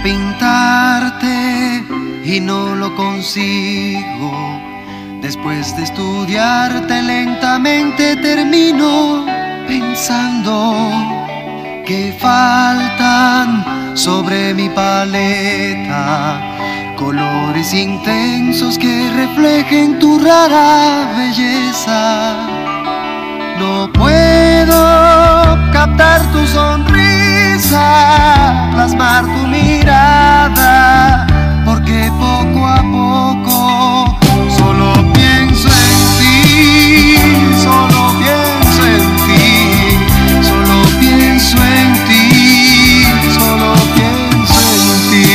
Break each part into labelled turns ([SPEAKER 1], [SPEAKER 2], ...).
[SPEAKER 1] pintarte y no lo consigo. Después de estudiarte lentamente termino pensando que faltan sobre mi paleta colores intensos que reflejen tu rara belleza. No puedo captar tu sonrisa, plasmar tu mirada, porque poco a poco solo pienso en ti, solo pienso en ti, solo pienso en ti, solo pienso en ti.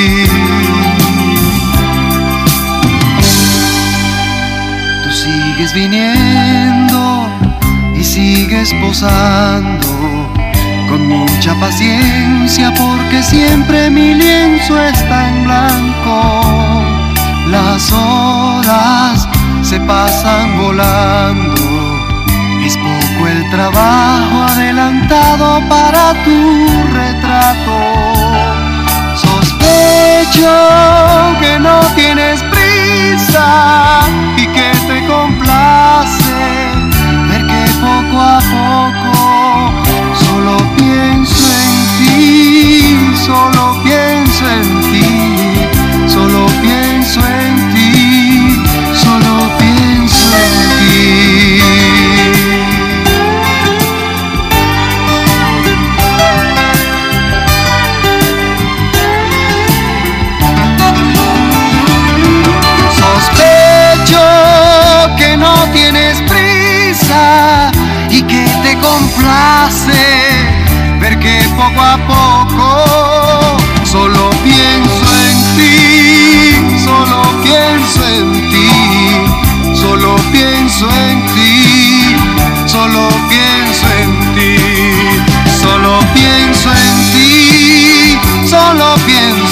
[SPEAKER 1] Tú sigues viniendo y sigues posando con mucha paciencia, porque siempre mi lienzo está en blanco. Las horas se pasan volando, es poco el trabajo adelantado para tu retrato. Sospecho que no tienes prisa y que te complace ver que poco a poco solo pienso en ti, solo pienso en ti, solo pienso en ti, solo pienso en ti. Sospecho que no tienes prisa y que te complace ver que poco a poco solo pienso en ti, solo pienso en ti, solo pienso en ti, solo pienso en ti, solo pienso en ti, solo pienso